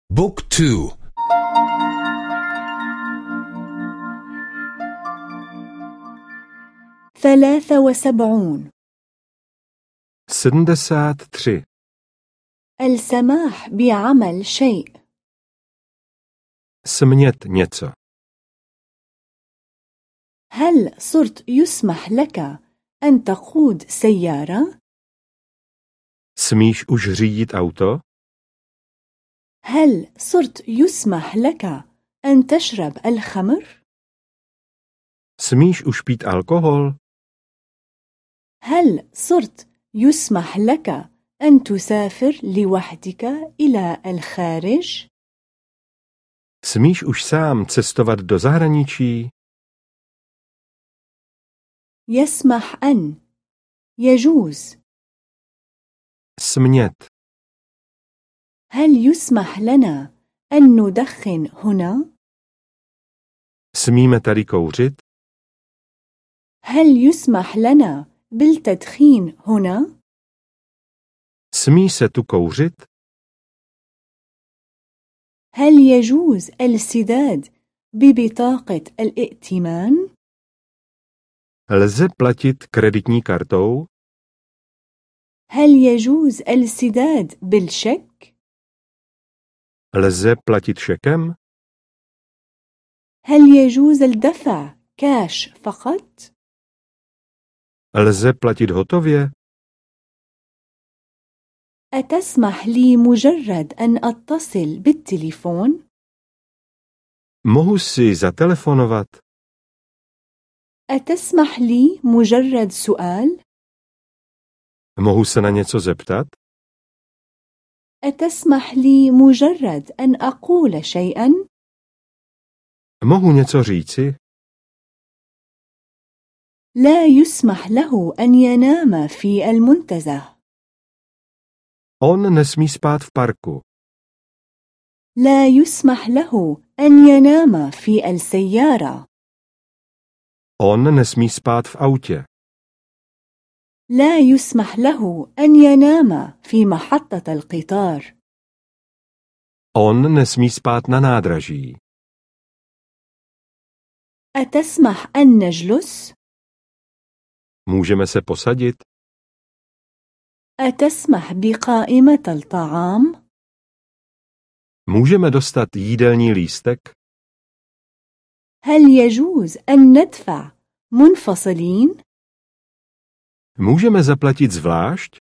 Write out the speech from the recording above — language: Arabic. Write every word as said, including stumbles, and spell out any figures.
بوك تو. ثلاثة وسبعون. sedmdesát tři. السماح بعمل شيء. Smět něco. هل صرت يسمح لك أن تقود سيارة؟ Smíš už řídit auto? هل صرت يسمح لك أن تشرب الخمر؟ Smíš už pít alkohol? هل صرت يسمح لك أن تسافر لوحدك إلى الخارج؟ Smíš už sám cestovat do zahraničí? يسمح أن. يجوز. Smět. هل يسمح لنا أن ندخن هنا؟ Smíme tady kouřit? هل يسمح لنا بالتدخين هنا؟ Smí se tu kouřit? هل يجوز السداد ببطاقة الائتمان؟ Lze platit kreditní kartou? هل يجوز السداد بالشيك؟ Lze platit šekem? هل يجوز الدفع كاش فقط؟ Lze platit hotově? أتسمح لي مجرد أن أتصل بالتليفون؟ Mohu si zatelefonovat? أتسمح لي مجرد سؤال؟ Mohu se na něco zeptat? أتسمح لي مجرد أن أقول شيئا؟ Mohu něco říci? لا يسمح له أن ينام في المنتزه. On nesmí spát v parku. لا يسمح له أن ينام في السيارة. On nesmí spát v autě. لا يسمح له أن ينام في محطة القطار. On nesmí spát na nádraží. أتسمح أن نجلس؟ Můžeme se posadit? أتسمح بقائمة الطعام؟ Můžeme dostat jídelní lístek? هل يجوز أن ندفع منفصلين؟ Můžeme zaplatit zvlášť?